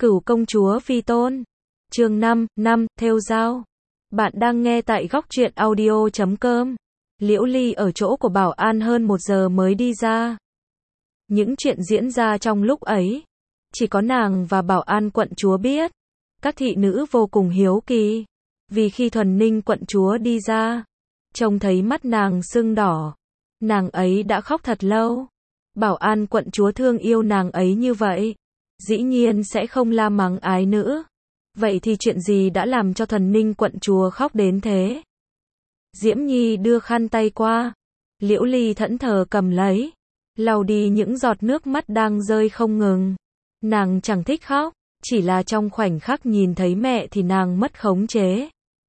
Cửu công chúa Phi Tôn. Chương 5, thêu dao. Bạn đang nghe tại góc truyện audio.com. Liễu Ly ở chỗ của Bảo An hơn 1 giờ mới đi ra. Những chuyện diễn ra trong lúc ấy, chỉ có nàng và Bảo An quận chúa biết. Các thị nữ vô cùng hiếu kỳ, vì khi Thuần Ninh quận chúa đi ra, trông thấy mắt nàng sưng đỏ. Nàng ấy đã khóc thật lâu. Bảo An quận chúa thương yêu nàng ấy như vậy, dĩ nhiên sẽ không la mắng ái nữ. Vậy thì chuyện gì đã làm cho Thuần Ninh quận chúa khóc đến thế? Diễm Nhi đưa khăn tay qua, Liễu Ly thẫn thờ cầm lấy, lau đi những giọt nước mắt đang rơi không ngừng. Nàng chẳng thích khóc, chỉ là trong khoảnh khắc nhìn thấy mẹ thì nàng mất khống chế,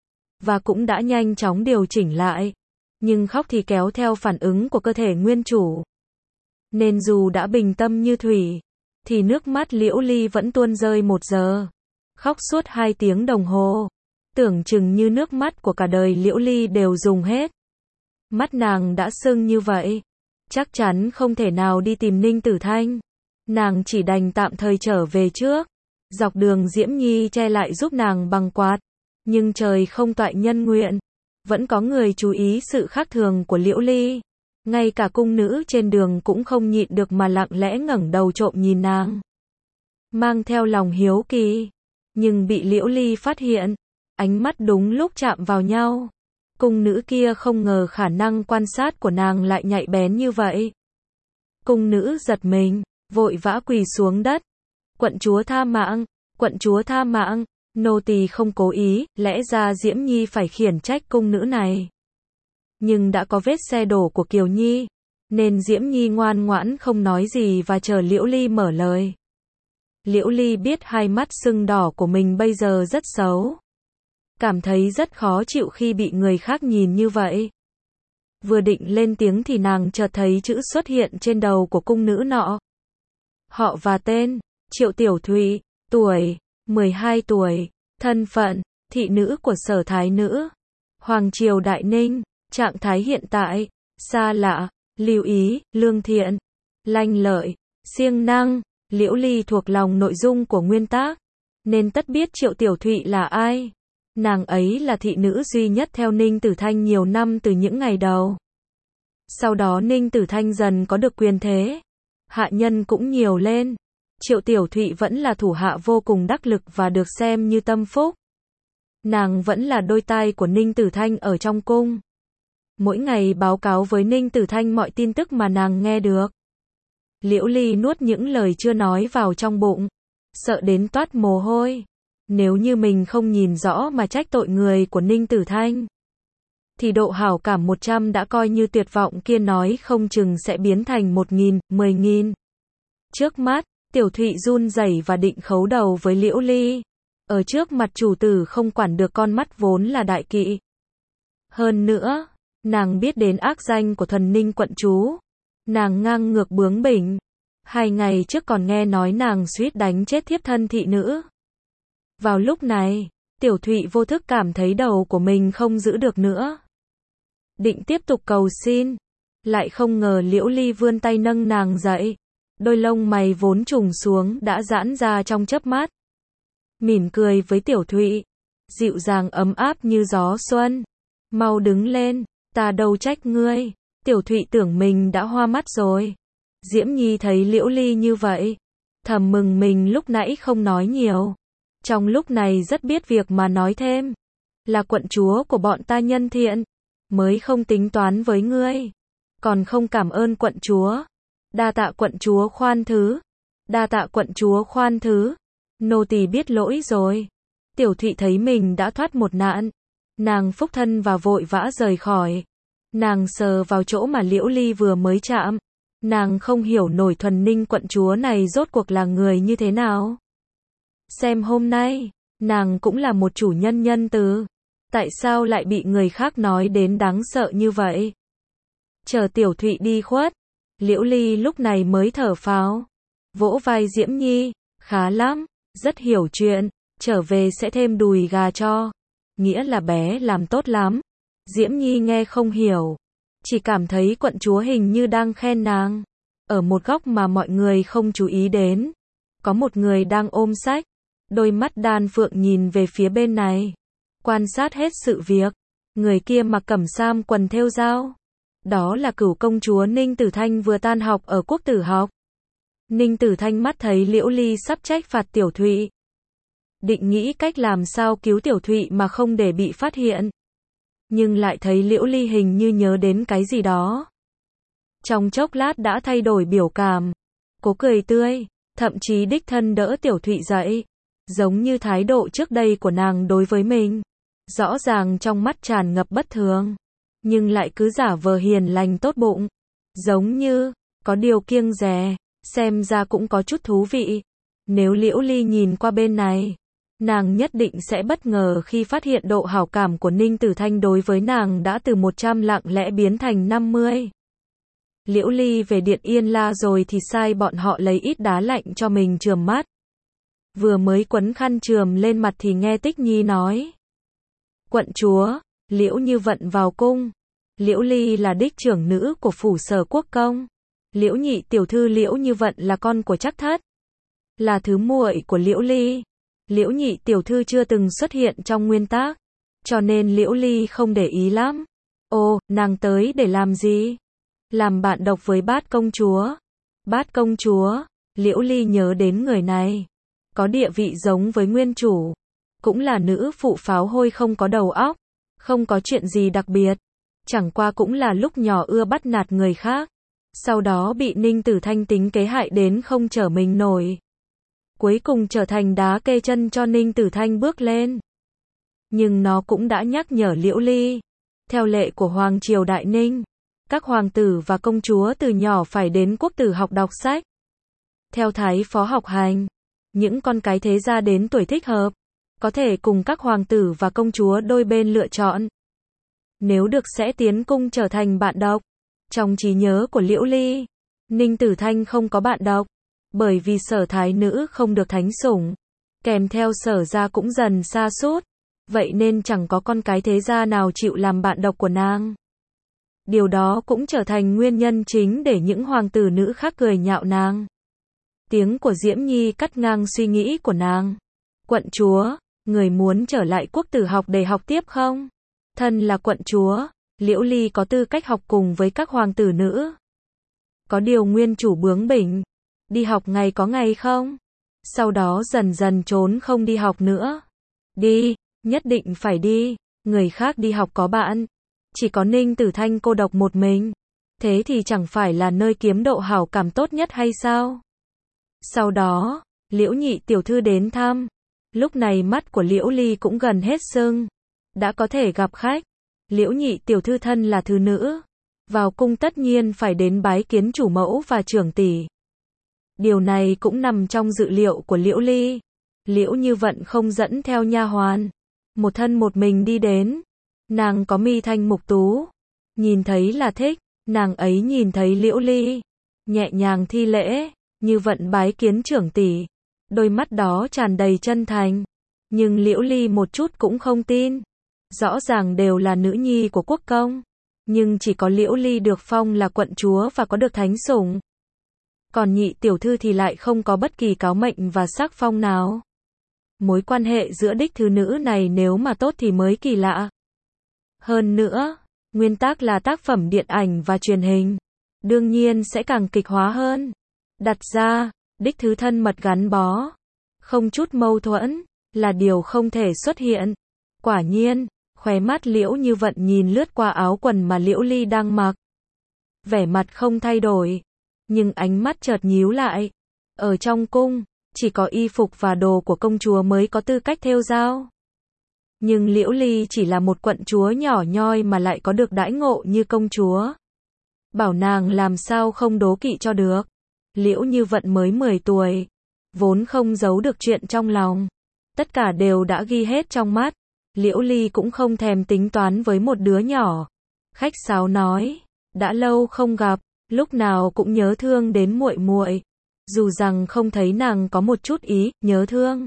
và cũng đã nhanh chóng điều chỉnh lại. Nhưng khóc thì kéo theo phản ứng của cơ thể nguyên chủ, nên dù đã bình tâm như thủy, thì nước mắt Liễu Ly vẫn tuôn rơi 1 giờ. Khóc suốt 2 tiếng đồng hồ, tưởng chừng như nước mắt của cả đời Liễu Ly đều dùng hết. Mắt nàng đã sưng như vậy, chắc chắn không thể nào đi tìm Ninh Tử Thanh. Nàng chỉ đành tạm thời trở về trước. Dọc đường Diễm Nhi che lại giúp nàng bằng quạt, nhưng trời không toại nhân nguyện, vẫn có người chú ý sự khác thường của Liễu Ly. Ngay cả cung nữ trên đường cũng không nhịn được mà lặng lẽ ngẩng đầu trộm nhìn nàng, mang theo lòng hiếu kỳ. Nhưng bị Liễu Ly phát hiện, ánh mắt đúng lúc chạm vào nhau. Cung nữ kia không ngờ khả năng quan sát của nàng lại nhạy bén như vậy. Cung nữ giật mình, vội vã quỳ xuống đất. Quận chúa tha mạng, quận chúa tha mạng, nô tỳ không cố ý, lẽ ra Diễm Nhi phải khiển trách cung nữ này. Nhưng đã có vết xe đổ của Kiều Nhi, nên Diễm Nhi ngoan ngoãn không nói gì và chờ Liễu Ly mở lời. Liễu Ly biết hai mắt sưng đỏ của mình bây giờ rất xấu, cảm thấy rất khó chịu khi bị người khác nhìn như vậy. Vừa định lên tiếng thì nàng chợt thấy chữ xuất hiện trên đầu của cung nữ nọ. Họ và tên: Triệu Tiểu Thụy, tuổi: 12 tuổi, thân phận: thị nữ của Sở Thái Nữ, Hoàng triều Đại Ninh, trạng thái hiện tại: xa lạ, lưu ý, lương thiện, lanh lợi, siêng năng. Liễu Ly thuộc lòng nội dung của nguyên tác, nên tất biết Triệu Tiểu Thụy là ai. Nàng ấy là thị nữ duy nhất theo Ninh Tử Thanh nhiều năm từ những ngày đầu. Sau đó Ninh Tử Thanh dần có được quyền thế, hạ nhân cũng nhiều lên. Triệu Tiểu Thụy vẫn là thủ hạ vô cùng đắc lực và được xem như tâm phúc. Nàng vẫn là đôi tai của Ninh Tử Thanh ở trong cung, mỗi ngày báo cáo với Ninh Tử Thanh mọi tin tức mà nàng nghe được. Liễu Ly nuốt những lời chưa nói vào trong bụng, sợ đến toát mồ hôi. Nếu như mình không nhìn rõ mà trách tội người của Ninh Tử Thanh, thì độ hảo cảm 100 đã coi như tuyệt vọng kia nói không chừng sẽ biến thành 1.000, 10.000. Trước mắt, Tiểu Thụy run rẩy và định khấu đầu với Liễu Ly. Ở trước mặt chủ tử không quản được con mắt vốn là đại kỵ. Hơn nữa, nàng biết đến ác danh của Thuần Ninh quận chúa. Nàng ngang ngược bướng bỉnh. 2 ngày trước còn nghe nói nàng suýt đánh chết thiếp thân thị nữ. Vào lúc này, Tiểu Thụy vô thức cảm thấy đầu của mình không giữ được nữa. Định tiếp tục cầu xin, lại không ngờ Liễu Ly vươn tay nâng nàng dậy. Đôi lông mày vốn trùng xuống đã giãn ra trong chớp mắt. Mỉm cười với Tiểu Thụy, dịu dàng ấm áp như gió xuân. Mau đứng lên, ta đâu trách ngươi. Tiểu Thụy tưởng mình đã hoa mắt rồi. Diễm Nhi thấy Liễu Ly như vậy, thầm mừng mình lúc nãy không nói nhiều. Trong lúc này rất biết việc mà nói thêm. Là quận chúa của bọn ta nhân thiện, mới không tính toán với ngươi. Còn không cảm ơn quận chúa. Đa tạ quận chúa khoan thứ. Đa tạ quận chúa khoan thứ. Nô tỳ biết lỗi rồi. Tiểu Thụy thấy mình đã thoát một nạn. Nàng phúc thân và vội vã rời khỏi. Nàng sờ vào chỗ mà Liễu Ly vừa mới chạm. Nàng không hiểu nổi Thuần Ninh quận chúa này rốt cuộc là người như thế nào. Xem hôm nay, nàng cũng là một chủ nhân nhân từ. Tại sao lại bị người khác nói đến đáng sợ như vậy? Chờ Tiểu Thụy đi khuất, Liễu Ly lúc này mới thở phào, vỗ vai Diễm Nhi, khá lắm, rất hiểu chuyện, trở về sẽ thêm đùi gà cho. Nghĩa là bé làm tốt lắm. Diễm Nhi nghe không hiểu, chỉ cảm thấy quận chúa hình như đang khen nàng. Ở một góc mà mọi người không chú ý đến, có một người đang ôm sách, Đôi mắt đan phượng nhìn về phía bên này, quan sát hết sự việc. Người kia mặc cẩm sam quần thêu dao. Đó là Cửu công chúa Ninh Tử Thanh vừa tan học ở Quốc Tử học. Ninh Tử Thanh mắt thấy Liễu Ly sắp trách phạt Tiểu Thụy. Định nghĩ cách làm sao cứu Tiểu Thụy mà không để bị phát hiện. Nhưng lại thấy Liễu Ly hình như nhớ đến cái gì đó. Trong chốc lát đã thay đổi biểu cảm. Cố cười tươi, thậm chí đích thân đỡ Tiểu Thụy dậy. Giống như thái độ trước đây của nàng đối với mình. Rõ ràng trong mắt tràn ngập bất thường. Nhưng lại cứ giả vờ hiền lành tốt bụng. Giống như, có điều kiêng dè, xem ra cũng có chút thú vị. Nếu Liễu Ly nhìn qua bên này, nàng nhất định sẽ bất ngờ khi phát hiện độ hảo cảm của Ninh Tử Thanh đối với nàng đã từ 100 lặng lẽ biến thành 50. Liễu Ly về Điện Yên La rồi thì sai bọn họ lấy ít đá lạnh cho mình chườm mắt. Vừa mới quấn khăn chườm lên mặt thì nghe Tích Nhi nói. Quận chúa, Liễu Như Vận vào cung. Liễu Ly là đích trưởng nữ của phủ Sở Quốc công. Liễu nhị tiểu thư Liễu Như Vận là con của Trác Thất. Là thứ muội của Liễu Ly. Liễu nhị tiểu thư chưa từng xuất hiện trong nguyên tác. Cho nên Liễu Ly không để ý lắm. Ồ, nàng tới để làm gì? Làm bạn độc với Bát công chúa. Bát công chúa, Liễu Ly nhớ đến người này. Có địa vị giống với nguyên chủ. Cũng là nữ phụ pháo hôi không có đầu óc. Không có chuyện gì đặc biệt. Chẳng qua cũng là lúc nhỏ ưa bắt nạt người khác. Sau đó bị Ninh Tử Thanh tính kế hại đến không trở mình nổi. Cuối cùng trở thành đá kê chân cho Ninh Tử Thanh bước lên. Nhưng nó cũng đã nhắc nhở Liễu Ly. Theo lệ của Hoàng triều Đại Ninh, các hoàng tử và công chúa từ nhỏ phải đến Quốc Tử học đọc sách. Theo thái phó học hành, những con cái thế gia đến tuổi thích hợp, có thể cùng các hoàng tử và công chúa đôi bên lựa chọn. Nếu được sẽ tiến cung trở thành bạn độc. Trong trí nhớ của Liễu Ly, Ninh Tử Thanh không có bạn độc, bởi vì Sở thái nữ không được thánh sủng, kèm theo Sở gia cũng dần sa sút, vậy nên chẳng có con cái thế gia nào chịu làm bạn độc của nàng. Điều đó cũng trở thành nguyên nhân chính để những hoàng tử nữ khác cười nhạo nàng. Tiếng của Diễm Nhi cắt ngang suy nghĩ của nàng. Quận chúa, người muốn trở lại Quốc Tử học để học tiếp không? Thân là quận chúa, Liễu Ly có tư cách học cùng với các hoàng tử nữ. Có điều nguyên chủ bướng bỉnh, đi học ngày có ngày không? Sau đó dần dần trốn không đi học nữa. Đi, nhất định phải đi, người khác đi học có bạn. Chỉ có Ninh Tử Thanh cô độc một mình. Thế thì chẳng phải là nơi kiếm độ hảo cảm tốt nhất hay sao? Sau đó, Liễu nhị tiểu thư đến thăm. Lúc này mắt của Liễu Ly cũng gần hết sưng. Đã có thể gặp khách. Liễu nhị tiểu thư thân là thứ nữ. Vào cung tất nhiên phải đến bái kiến chủ mẫu và trưởng tỷ. Điều này cũng nằm trong dự liệu của Liễu Ly. Liễu Như Vận không dẫn theo nha hoàn. Một thân một mình đi đến. Nàng có mi thanh mục tú. Nhìn thấy là thích. Nàng ấy nhìn thấy Liễu Ly. Nhẹ nhàng thi lễ. Như Vận bái kiến trưởng tỷ. Đôi mắt đó tràn đầy chân thành. Nhưng Liễu Ly một chút cũng không tin. Rõ ràng đều là nữ nhi của quốc công. Nhưng chỉ có Liễu Ly được phong là quận chúa và có được thánh sủng. Còn nhị tiểu thư thì lại không có bất kỳ cáo mệnh và sắc phong nào. Mối quan hệ giữa đích thứ nữ này nếu mà tốt thì mới kỳ lạ. Hơn nữa, nguyên tác là tác phẩm điện ảnh và truyền hình. Đương nhiên sẽ càng kịch hóa hơn. Đặt ra, đích thứ thân mật gắn bó. Không chút mâu thuẫn, là điều không thể xuất hiện. Quả nhiên, khóe mắt Liễu Như Vận nhìn lướt qua áo quần mà Liễu Ly đang mặc. Vẻ mặt không thay đổi. Nhưng ánh mắt chợt nhíu lại. Ở trong cung, chỉ có y phục và đồ của công chúa mới có tư cách thêu dao. Nhưng Liễu Ly chỉ là một quận chúa nhỏ nhoi mà lại có được đãi ngộ như công chúa. Bảo nàng làm sao không đố kỵ cho được. Liễu Như Vận mới 10 tuổi. Vốn không giấu được chuyện trong lòng. Tất cả đều đã ghi hết trong mắt. Liễu Ly cũng không thèm tính toán với một đứa nhỏ. Khách sáo nói, đã lâu không gặp, lúc nào cũng nhớ thương đến muội muội. Dù rằng không thấy nàng có một chút ý nhớ thương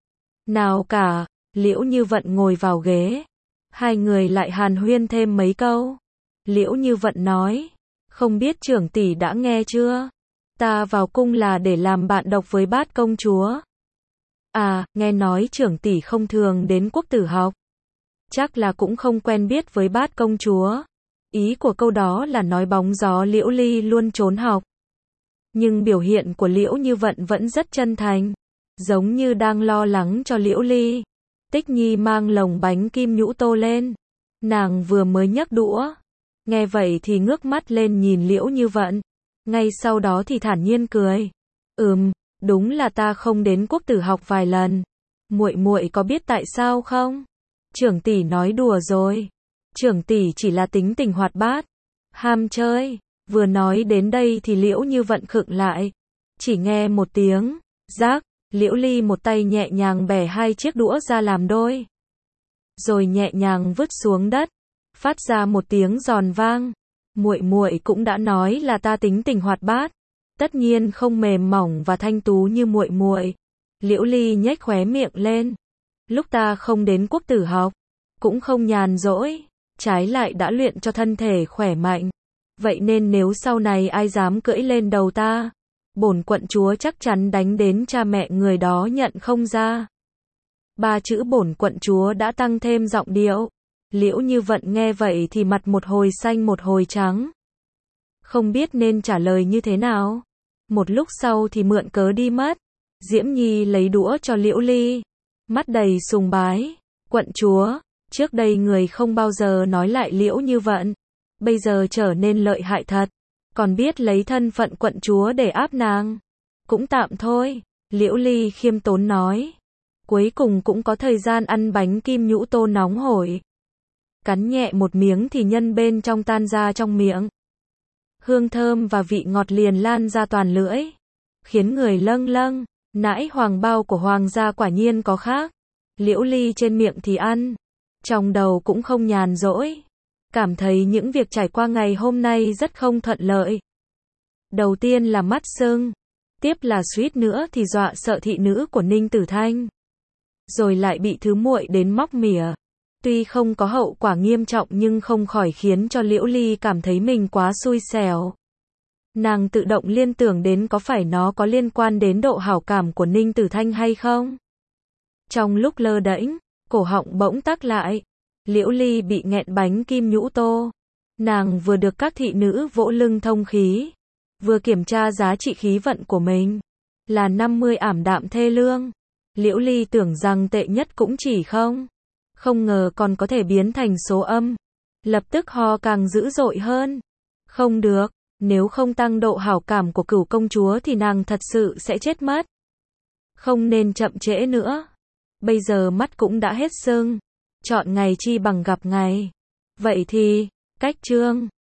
nào cả. Liễu Như Vận ngồi vào ghế. Hai người lại hàn huyên thêm mấy câu. Liễu Như Vận nói, không biết trưởng tỷ đã nghe chưa? Ta vào cung là để làm bạn độc với Bát công chúa. À, nghe nói trưởng tỷ không thường đến quốc tử học. Chắc là cũng không quen biết với bát công chúa. Ý của câu đó là nói bóng gió Liễu Ly luôn trốn học. Nhưng biểu hiện của Liễu Như Vận vẫn rất chân thành. Giống như đang lo lắng cho Liễu Ly. Tích Nhi mang lồng bánh kim nhũ tô lên. Nàng vừa mới nhấc đũa. Nghe vậy thì ngước mắt lên nhìn Liễu Như Vận. Ngay sau đó thì thản nhiên cười. Đúng là ta không đến quốc tử học vài lần. Muội muội có biết tại sao không? Trưởng tỷ nói đùa rồi. Trưởng tỷ chỉ là tính tình hoạt bát, ham chơi. Vừa nói đến đây thì Liễu Như Vận khựng lại. Chỉ nghe một tiếng rác, Liễu Ly một tay nhẹ nhàng bẻ hai chiếc đũa ra làm đôi, rồi nhẹ nhàng vứt xuống đất, phát ra một tiếng giòn vang. Muội muội cũng đã nói là ta tính tình hoạt bát, tất nhiên không mềm mỏng và thanh tú như muội muội. Liễu Ly nhếch khóe miệng lên. Lúc ta không đến quốc tử học, cũng không nhàn rỗi, trái lại đã luyện cho thân thể khỏe mạnh. Vậy nên nếu sau này ai dám cưỡi lên đầu ta, bổn quận chúa chắc chắn đánh đến cha mẹ người đó nhận không ra. Ba chữ bổn quận chúa đã tăng thêm giọng điệu. Liễu Như Vận nghe vậy thì mặt một hồi xanh một hồi trắng. Không biết nên trả lời như thế nào. Một lúc sau thì mượn cớ đi mất. Diễm Nhi lấy đũa cho Liễu Ly, mắt đầy sùng bái. Quận chúa, trước đây người không bao giờ nói lại Liễu Như Vận, bây giờ trở nên lợi hại thật, còn biết lấy thân phận quận chúa để áp nàng. Cũng tạm thôi, Liễu Ly khiêm tốn nói. Cuối cùng cũng có thời gian ăn bánh kim nhũ tô nóng hổi. Cắn nhẹ một miếng thì nhân bên trong tan ra trong miệng. Hương thơm và vị ngọt liền lan ra toàn lưỡi, khiến người lâng lâng. Nãi hoàng bao của hoàng gia quả nhiên có khác. Liễu Ly trên miệng thì ăn, trong đầu cũng không nhàn rỗi. Cảm thấy những việc trải qua ngày hôm nay rất không thuận lợi. Đầu tiên là mắt sưng, tiếp là suýt nữa thì dọa sợ thị nữ của Ninh Tử Thanh. Rồi lại bị thứ muội đến móc mỉa. Tuy không có hậu quả nghiêm trọng nhưng không khỏi khiến cho Liễu Ly cảm thấy mình quá xui xẻo. Nàng tự động liên tưởng đến có phải nó có liên quan đến độ hảo cảm của Ninh Tử Thanh hay không. Trong lúc lơ đễnh, cổ họng bỗng tắc lại. Liễu Ly bị nghẹn bánh kim nhũ tô. Nàng vừa được các thị nữ vỗ lưng thông khí, vừa kiểm tra giá trị khí vận của mình. Là 50 ảm đạm thê lương. Liễu Ly tưởng rằng tệ nhất cũng chỉ không ngờ còn có thể biến thành số âm. Lập tức ho càng dữ dội hơn. Không được, nếu không tăng độ hảo cảm của Cửu công chúa thì nàng thật sự sẽ chết mất. Không nên chậm trễ nữa. Bây giờ mắt cũng đã hết sưng. Chọn ngày chi bằng gặp ngày. Vậy thì, cách chương